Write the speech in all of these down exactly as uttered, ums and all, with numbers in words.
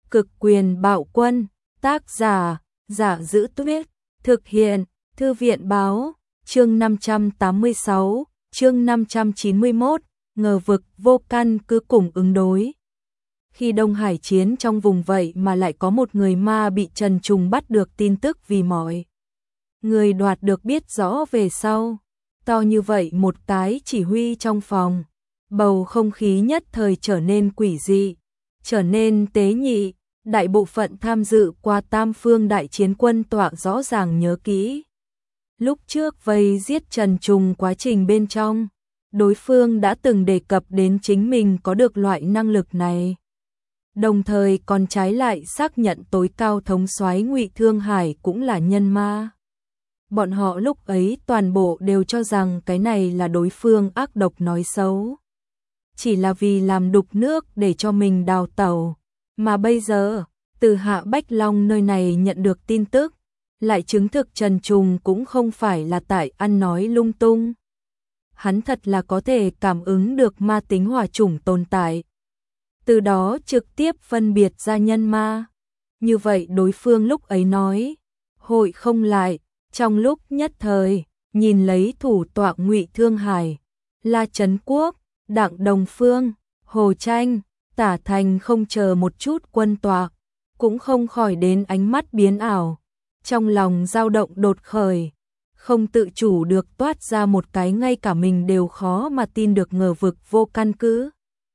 Cực quyền bạo quân, tác giả, Giả Giữ Tuyết, thực hiện, Thư viện báo, chương năm trăm tám mươi sáu, chương năm trăm chín mươi mốt, ngờ vực vô căn cứ cùng ứng đối. Khi Đông Hải chiến trong vùng vậy mà lại có một người ma bị Trần Trùng bắt được tin tức vì mọi người đoạt được biết rõ về sau. To như vậy một cái chỉ huy trong phòng, bầu không khí nhất thời trở nên quỷ dị, trở nên tế nhị. Đại bộ phận tham dự qua Tam Phương đại chiến quân tọa rõ ràng nhớ kỹ. Lúc trước vây giết Trần Trùng quá trình bên trong, đối phương đã từng đề cập đến chính mình có được loại năng lực này. Đồng thời còn trái lại xác nhận tối cao thống soái Ngụy Thương Hải cũng là nhân ma. Bọn họ lúc ấy toàn bộ đều cho rằng cái này là đối phương ác độc nói xấu. Chỉ là vì làm đục nước để cho mình đào tẩu. Mà bây giờ, từ Hạ Bách Long nơi này nhận được tin tức, lại chứng thực Trần Trùng cũng không phải là tại ăn nói lung tung. Hắn thật là có thể cảm ứng được ma tính hỏa chủng tồn tại. Từ đó trực tiếp phân biệt ra nhân ma. Như vậy đối phương lúc ấy nói, hội không lại, trong lúc nhất thời, nhìn lấy thủ tọa Ngụy Thương Hải, La Trấn Quốc, Đặng Đồng Phương, Hồ Tranh, Tả Thành không chờ một chút quân tọa, cũng không khỏi đến ánh mắt biến ảo, trong lòng dao động đột khởi, không tự chủ được toát ra một cái ngay cả mình đều khó mà tin được ngờ vực vô căn cứ.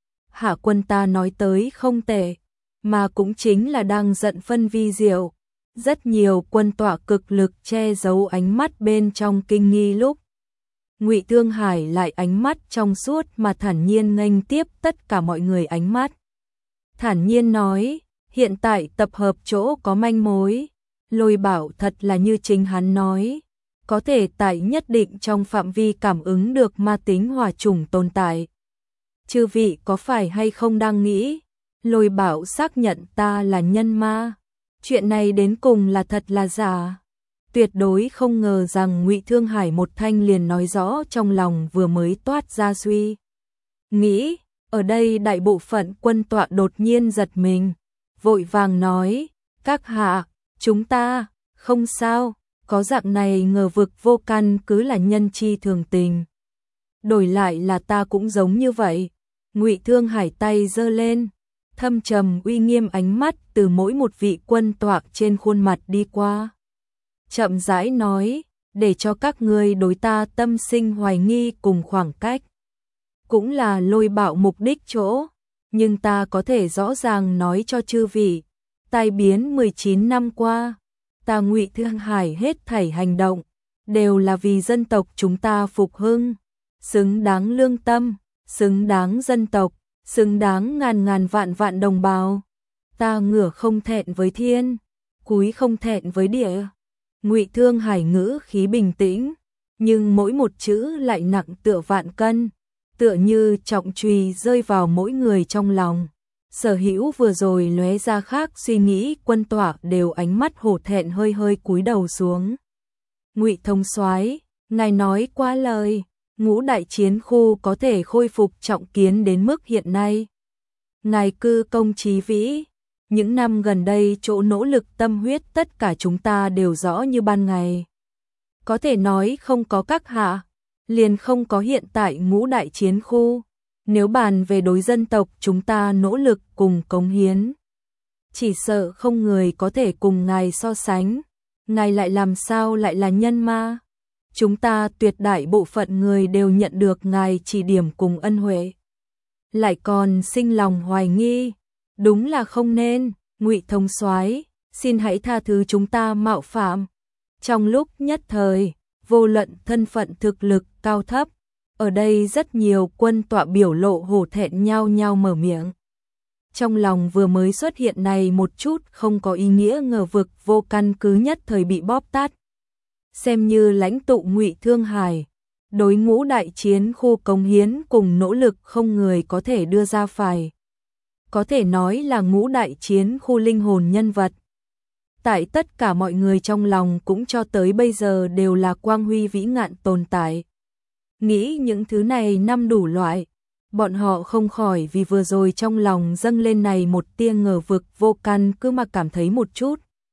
Hạ quân ta nói tới không tệ, mà cũng chính là đang giận phân vi diệu. Rất nhiều quân tọa cực lực che giấu ánh mắt bên trong kinh nghi lúc. Ngụy Thương Hải lại ánh mắt trong suốt mà thản nhiên nghênh tiếp tất cả mọi người ánh mắt. Thản nhiên nói, hiện tại tập hợp chỗ có manh mối. Lôi Bảo thật là như chính hắn nói, có thể tại nhất định trong phạm vi cảm ứng được ma tính hỏa chủng tồn tại. Chư vị có phải hay không đang nghĩ, Lôi Bảo xác nhận ta là nhân ma. Chuyện này đến cùng là thật là giả. Tuyệt đối không ngờ rằng Ngụy Thương Hải một thanh liền nói rõ trong lòng vừa mới toát ra suy nghĩ. Ở đây đại bộ phận quân tọa đột nhiên giật mình, vội vàng nói, các hạ, chúng ta, không sao, có dạng này ngờ vực vô căn cứ là nhân chi thường tình. Đổi lại là ta cũng giống như vậy. Ngụy Thương Hải tay giơ lên, thâm trầm uy nghiêm ánh mắt từ mỗi một vị quân tọa trên khuôn mặt đi qua. Chậm rãi nói, để cho các ngươi đối ta tâm sinh hoài nghi cùng khoảng cách. Cũng là Lôi Bảo mục đích chỗ, nhưng ta có thể rõ ràng nói cho chư vị, tai biến mười chín năm qua, ta Ngụy Thương Hải hết thảy hành động, đều là vì dân tộc chúng ta phục hưng, xứng đáng lương tâm, xứng đáng dân tộc, xứng đáng ngàn ngàn vạn vạn đồng bào. Ta ngửa không thẹn với thiên, cúi không thẹn với địa. Ngụy Thương Hải ngữ khí bình tĩnh, nhưng mỗi một chữ lại nặng tựa vạn cân, tựa như trọng chùy rơi vào mỗi người trong lòng. Sở Hữu vừa rồi lóe ra khác suy nghĩ quân tọa đều ánh mắt hổ thẹn hơi hơi cúi đầu xuống. Ngụy thống soái, ngài nói quá lời, ngũ đại chiến khu có thể khôi phục trọng kiến đến mức hiện nay. Ngài cư công trí vĩ, những năm gần đây chỗ nỗ lực tâm huyết tất cả chúng ta đều rõ như ban ngày. Có thể nói không có các hạ, liền không có hiện tại ngũ đại chiến khu. Nếu bàn về đối dân tộc chúng ta nỗ lực cùng cống hiến, chỉ sợ không người có thể cùng ngài so sánh. Ngài lại làm sao lại là nhân ma? Chúng ta tuyệt đại bộ phận người đều nhận được ngài chỉ điểm cùng ân huệ, lại còn sinh lòng hoài nghi. Đúng là không nên. Ngụy thống soái, xin hãy tha thứ chúng ta mạo phạm. Trong lúc nhất thời, vô luận thân phận thực lực cao thấp, ở đây rất nhiều quân tọa biểu lộ hổ thẹn nhau nhau mở miệng. Trong lòng vừa mới xuất hiện này một chút không có ý nghĩa ngờ vực vô căn cứ nhất thời bị bóp tát. Xem như lãnh tụ Ngụy Thương Hải, đối ngũ đại chiến khu cống hiến cùng nỗ lực không người có thể đưa ra phải. Có thể nói là ngũ đại chiến khu linh hồn nhân vật. Tại tất cả mọi người trong lòng cũng cho tới bây giờ đều là quang huy vĩ ngạn tồn tại. Nghĩ những thứ này năm đủ loại, Bọn họ không khỏi vì vừa rồi trong lòng dâng lên này một tia ngờ vực vô căn cứ mà cảm thấy một chút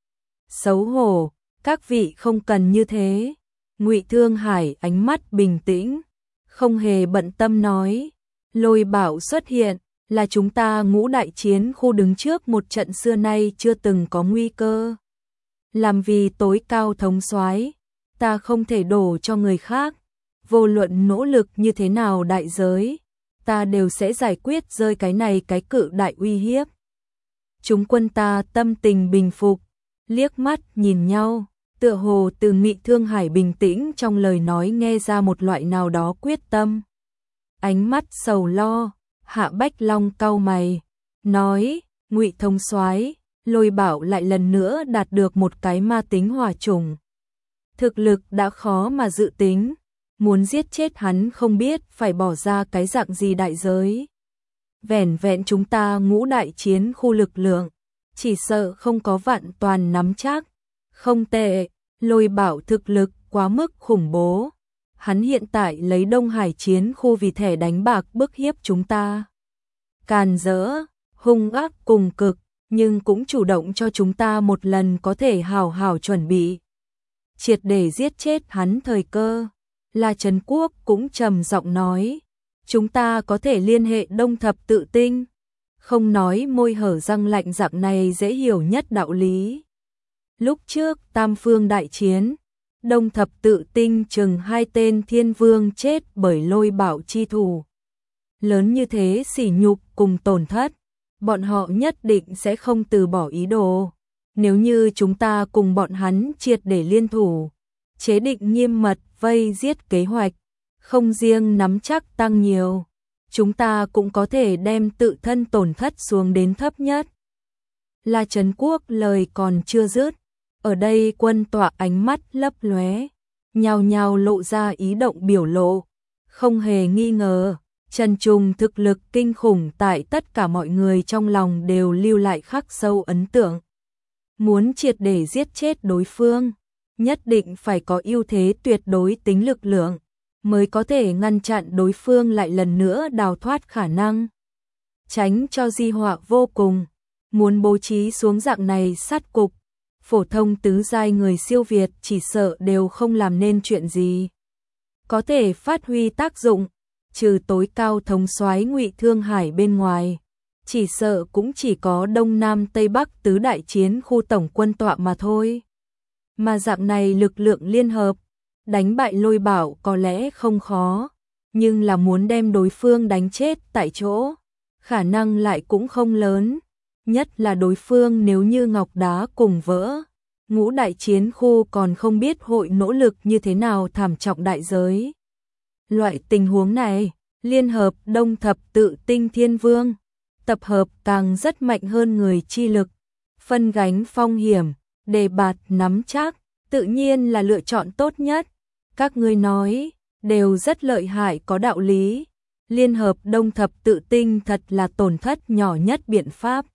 xấu hổ. Các vị không cần như thế. Ngụy Thương Hải ánh mắt bình tĩnh, không hề bận tâm nói, Lôi Bảo xuất hiện là chúng ta Ngũ Đại Chiến Khu đứng trước một trận xưa nay chưa từng có nguy cơ. Làm vì tối cao thống soái, ta không thể đổ cho người khác, vô luận nỗ lực như thế nào đại giới, ta đều sẽ giải quyết rơi cái này cái cự đại uy hiếp. Chúng quân ta tâm tình bình phục, liếc mắt nhìn nhau, tựa hồ từ Ngụy Thương Hải bình tĩnh trong lời nói nghe ra một loại nào đó quyết tâm. Ánh mắt sầu lo, Hạ Bách Long cau mày, nói, Ngụy thống soái, Lôi Bảo lại lần nữa đạt được một cái ma tính hỏa chủng. Thực lực đã khó mà dự tính, muốn giết chết hắn không biết phải bỏ ra cái dạng gì đại giới. Vẻn vẹn chúng ta Ngũ Đại Chiến Khu lực lượng, chỉ sợ không có vạn toàn nắm chắc. Không tệ, Lôi Bảo thực lực quá mức khủng bố. Hắn hiện tại lấy Đông Hải Chiến Khu vì thẻ đánh bạc bức hiếp chúng ta. Càn rỡ, hung ác cùng cực, nhưng cũng chủ động cho chúng ta một lần có thể hào hào chuẩn bị triệt để giết chết hắn thời cơ. La Trấn Quốc cũng trầm giọng nói, chúng ta có thể liên hệ Đông Thập Tự Tinh, không nói môi hở răng lạnh dạng này dễ hiểu nhất đạo lý. Lúc trước Tam Phương đại chiến, Đông Thập Tự Tinh chừng hai tên thiên vương chết bởi Lôi Bảo chi thủ. Lớn như thế sỉ nhục cùng tổn thất, bọn họ nhất định sẽ không từ bỏ ý đồ. Nếu như chúng ta cùng bọn hắn triệt để liên thủ, chế định nghiêm mật vây giết kế hoạch, không riêng nắm chắc tăng nhiều, chúng ta cũng có thể đem tự thân tổn thất xuống đến thấp nhất. La Trấn Quốc lời còn chưa dứt, ở đây quân tọa ánh mắt lấp lóe, nhao nhao lộ ra ý động biểu lộ, không hề nghi ngờ, Trần Trùng thực lực kinh khủng tại tất cả mọi người trong lòng đều lưu lại khắc sâu ấn tượng. Muốn triệt để giết chết đối phương, nhất định phải có ưu thế tuyệt đối tính lực lượng, mới có thể ngăn chặn đối phương lại lần nữa đào thoát khả năng. Tránh cho di họa vô cùng, muốn bố trí xuống dạng này sát cục, phổ thông tứ giai người siêu việt chỉ sợ đều không làm nên chuyện gì. Có thể phát huy tác dụng, trừ tối cao thống soái Ngụy Thương Hải bên ngoài, chỉ sợ cũng chỉ có Đông Nam Tây Bắc tứ đại chiến khu tổng quân tọa mà thôi. Mà dạng này lực lượng liên hợp, đánh bại Lôi Bảo có lẽ không khó, nhưng là muốn đem đối phương đánh chết tại chỗ, khả năng lại cũng không lớn, nhất là đối phương nếu như ngọc đá cùng vỡ. Ngũ đại chiến khu còn không biết hội nỗ lực như thế nào thảm trọng đại giới. Loại tình huống này, liên hợp Đông Thập Tự Tinh Thiên Vương, tập hợp càng rất mạnh hơn người chi lực, phân gánh phong hiểm, đề bạt nắm chắc, tự nhiên là lựa chọn tốt nhất. Các ngươi nói, đều rất lợi hại có đạo lý. Liên hợp Đông Thập Tự Tinh thật là tổn thất nhỏ nhất biện pháp.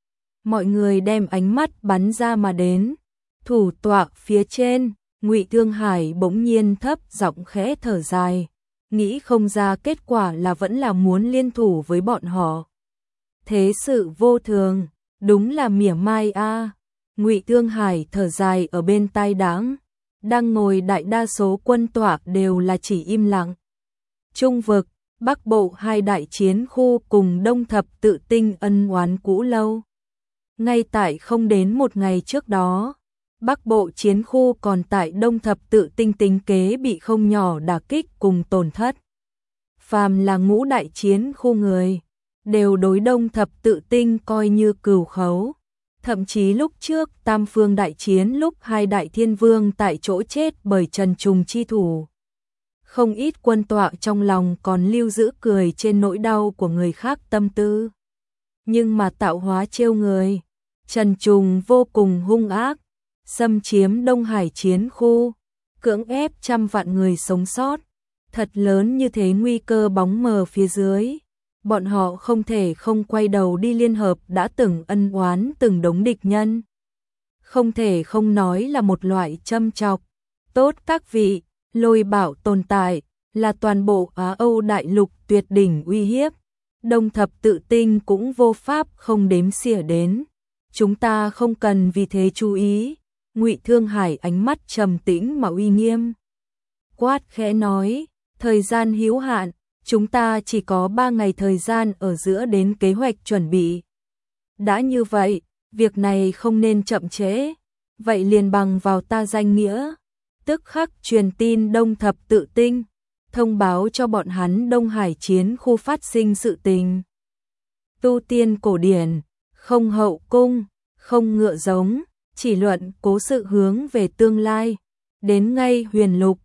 Mọi người đem ánh mắt bắn ra mà đến. Thủ tọa phía trên, Ngụy Thương Hải bỗng nhiên thấp giọng khẽ thở dài, nghĩ không ra kết quả là vẫn là muốn liên thủ với bọn họ. Thế sự vô thường, đúng là mỉa mai a. Ngụy Thương Hải thở dài ở bên tai đáng, đang ngồi đại đa số quân tọa đều là chỉ im lặng. Trung vực, Bắc Bộ hai đại chiến khu cùng Đông Thập Tự Tinh ân oán cũ lâu. Ngay tại không đến một ngày trước đó, Bắc Bộ chiến khu còn tại Đông Thập Tự Tinh tính kế bị không nhỏ đả kích cùng tổn thất. Phàm là ngũ đại chiến khu người, đều đối Đông Thập Tự Tinh coi như cừu khấu. Thậm chí lúc trước Tam Phương đại chiến lúc hai đại thiên vương tại chỗ chết bởi Trần Trùng chi thủ. Không ít quân tọa trong lòng còn lưu giữ cười trên nỗi đau của người khác tâm tư. Nhưng mà tạo hóa trêu người, Trần Trùng vô cùng hung ác, xâm chiếm Đông Hải chiến khu, cưỡng ép trăm vạn người sống sót. Thật lớn như thế nguy cơ bóng mờ phía dưới, bọn họ không thể không quay đầu đi liên hợp đã từng ân oán từng đống địch nhân. Không thể không nói là một loại châm chọc. Tốt các vị, Lôi Bảo tồn tại, là toàn bộ Á Âu đại lục tuyệt đỉnh uy hiếp. Đông thập tự tinh cũng vô pháp không đếm xỉa đến. Chúng ta không cần vì thế chú ý. Ngụy Thương Hải ánh mắt trầm tĩnh mà uy nghiêm. Quát khẽ nói, thời gian hữu hạn, chúng ta chỉ có ba ngày thời gian ở giữa đến kế hoạch chuẩn bị. Đã như vậy, việc này không nên chậm trễ, vậy liền bằng vào ta danh nghĩa. Tức khắc truyền tin Đông thập tự tinh, thông báo cho bọn hắn Đông Hải chiến khu phát sinh sự tình. Tu tiên cổ điển, không hậu cung, không ngựa giống, chỉ luận cố sự hướng về tương lai. Đến ngay huyền lục,